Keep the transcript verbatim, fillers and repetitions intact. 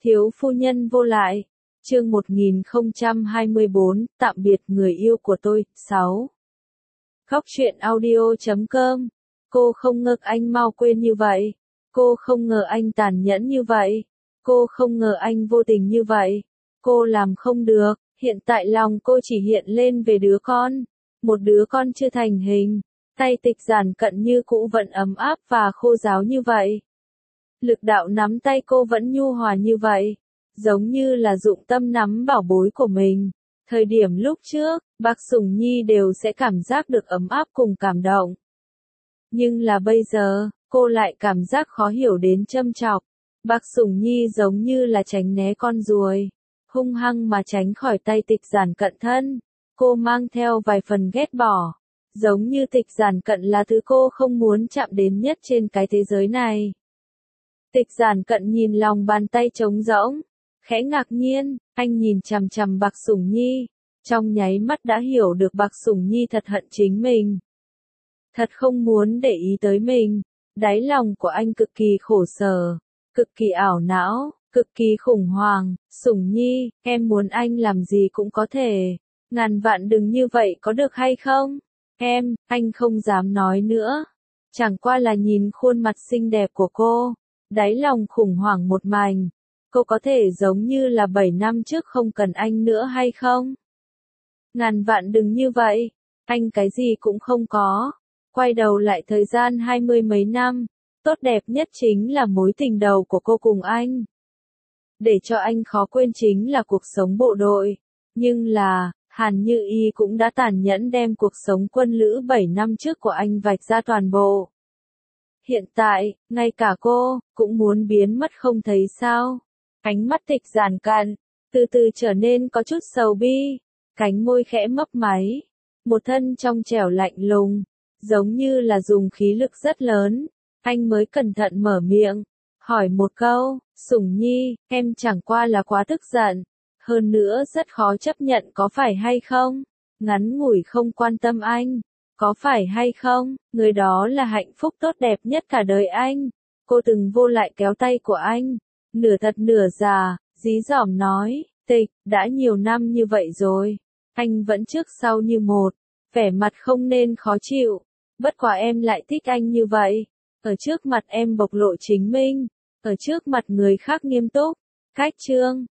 Thiếu phu nhân vô lại. Chương một nghìn không trăm hai mươi bốn, tạm biệt người yêu của tôi. sáu. Góc truyện audio chấm com. Cô không ngờ anh mau quên như vậy. Cô không ngờ anh tàn nhẫn như vậy. Cô không ngờ anh vô tình như vậy. Cô làm không được. Hiện tại lòng cô chỉ hiện lên về đứa con. Một đứa con chưa thành hình. Tay Tịch Giản Cận như cũ vẫn ấm áp và khô ráo như vậy. Lực đạo nắm tay cô vẫn nhu hòa như vậy. Giống như là dụng tâm nắm bảo bối của mình. Thời điểm lúc trước, bác Sủng Nhi đều sẽ cảm giác được ấm áp cùng cảm động. Nhưng là bây giờ, cô lại cảm giác khó hiểu đến châm chọc. Bác Sủng Nhi giống như là tránh né con ruồi. Hung hăng mà tránh khỏi tay Tịch Giản Cận thân. Cô mang theo vài phần ghét bỏ. Giống như Tịch Giản Cận là thứ cô không muốn chạm đến nhất trên cái thế giới này. Tịch Giản Cận nhìn lòng bàn tay trống rỗng. Khẽ ngạc nhiên, anh nhìn chằm chằm Bạc Sủng Nhi. Trong nháy mắt đã hiểu được Bạc Sủng Nhi thật hận chính mình. Thật không muốn để ý tới mình. Đáy lòng của anh cực kỳ khổ sở. Cực kỳ ảo não, cực kỳ khủng hoảng. Sủng Nhi, em muốn anh làm gì cũng có thể. Ngàn vạn đừng như vậy có được hay không? Em, anh không dám nói nữa. Chẳng qua là nhìn khuôn mặt xinh đẹp của cô. Đáy lòng khủng hoảng một mảnh. Cô có thể giống như là bảy năm trước không cần anh nữa hay không? Ngàn vạn đừng như vậy. Anh cái gì cũng không có. Quay đầu lại thời gian hai mươi mấy năm. Tốt đẹp nhất chính là mối tình đầu của cô cùng anh. Để cho anh khó quên chính là cuộc sống bộ đội. Nhưng là, Hàn Như Y cũng đã tàn nhẫn đem cuộc sống quân lữ bảy năm trước của anh vạch ra toàn bộ. Hiện tại, ngay cả cô, cũng muốn biến mất không thấy sao. Ánh mắt Tịch Giản Cận, từ từ trở nên có chút sầu bi. Cánh môi khẽ mấp máy. Một thân trong trẻo lạnh lùng. Giống như là dùng khí lực rất lớn. Anh mới cẩn thận mở miệng. Hỏi một câu, Sủng Nhi, em chẳng qua là quá tức giận. Hơn nữa rất khó chấp nhận có phải hay không? Ngắn ngủi không quan tâm anh. Có phải hay không? Người đó là hạnh phúc tốt đẹp nhất cả đời anh. Cô từng vô lại kéo tay của anh. Nửa thật nửa giả, dí dỏm nói. Tịch, đã nhiều năm như vậy rồi. Anh vẫn trước sau như một. Vẻ mặt không nên khó chịu. Bất quá em lại thích anh như vậy. Ở trước mặt em bộc lộ chính mình. Ở trước mặt người khác nghiêm túc. Cách chương.